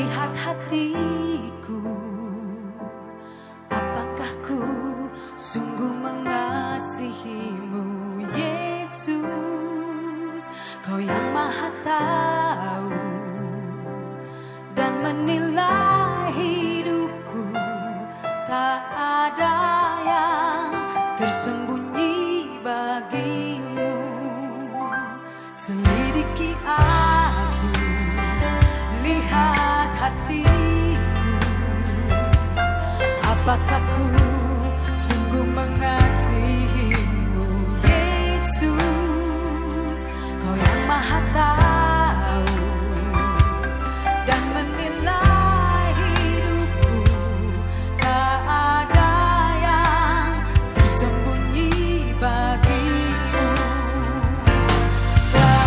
lihat hatiku, apakah ku sungguh mengasihimu, Yesus. Kau yang Maha tahu dan menilai hidupku, tak ada yang tersembunyi bagimu. Selidiki aku, lihat hatiku, apakah ku sungguh mengasihimu, Yesus. Kau yang Maha tahu dan menilai hidupku, tak ada yang tersembunyi bagimu. Telah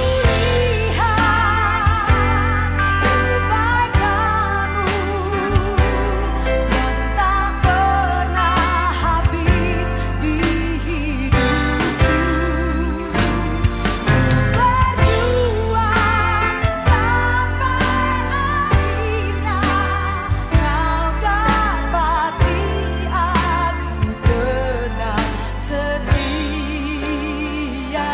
kulihat kebaikan-Mu yang tak pernah habis di hidupku. Berjuang sampai akhirnya Kau dapati aku tetap setia.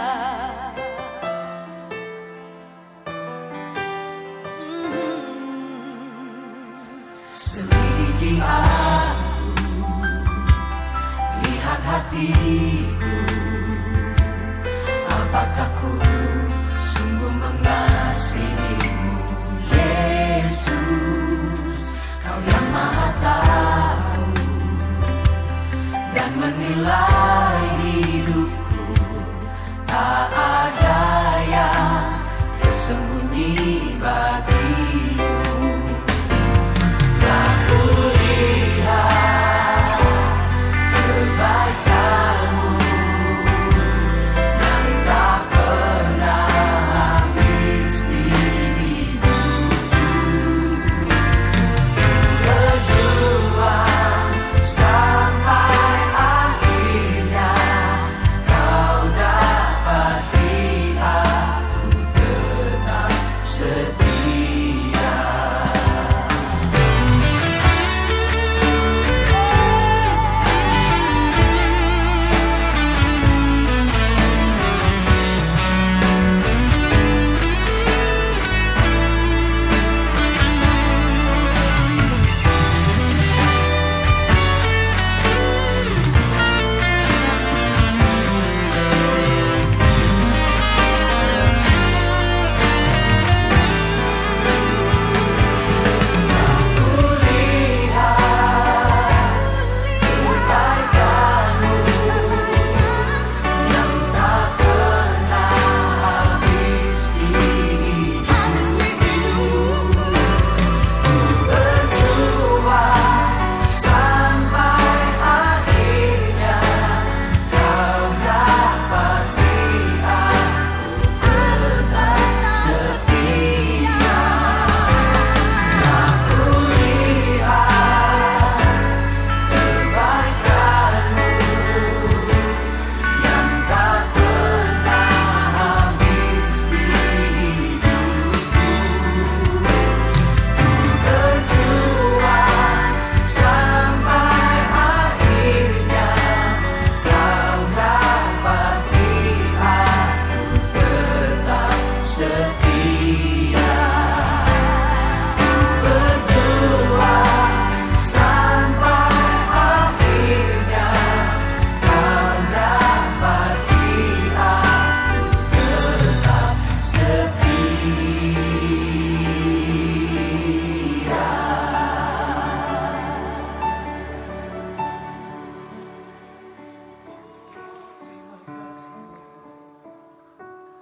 Selidiki aku, lihat hatiku, apakah ku sungguh mengasihimu, Yesus. Kau yang Maha tahu dan menilai hidupku, tak ada yang tersembunyi bagimu. Telah kulihat kebaikan-Mu yang tak pernah habis di hidupku. Berjuang sampai akhirnya Kau dapati aku tetap setia. Setia.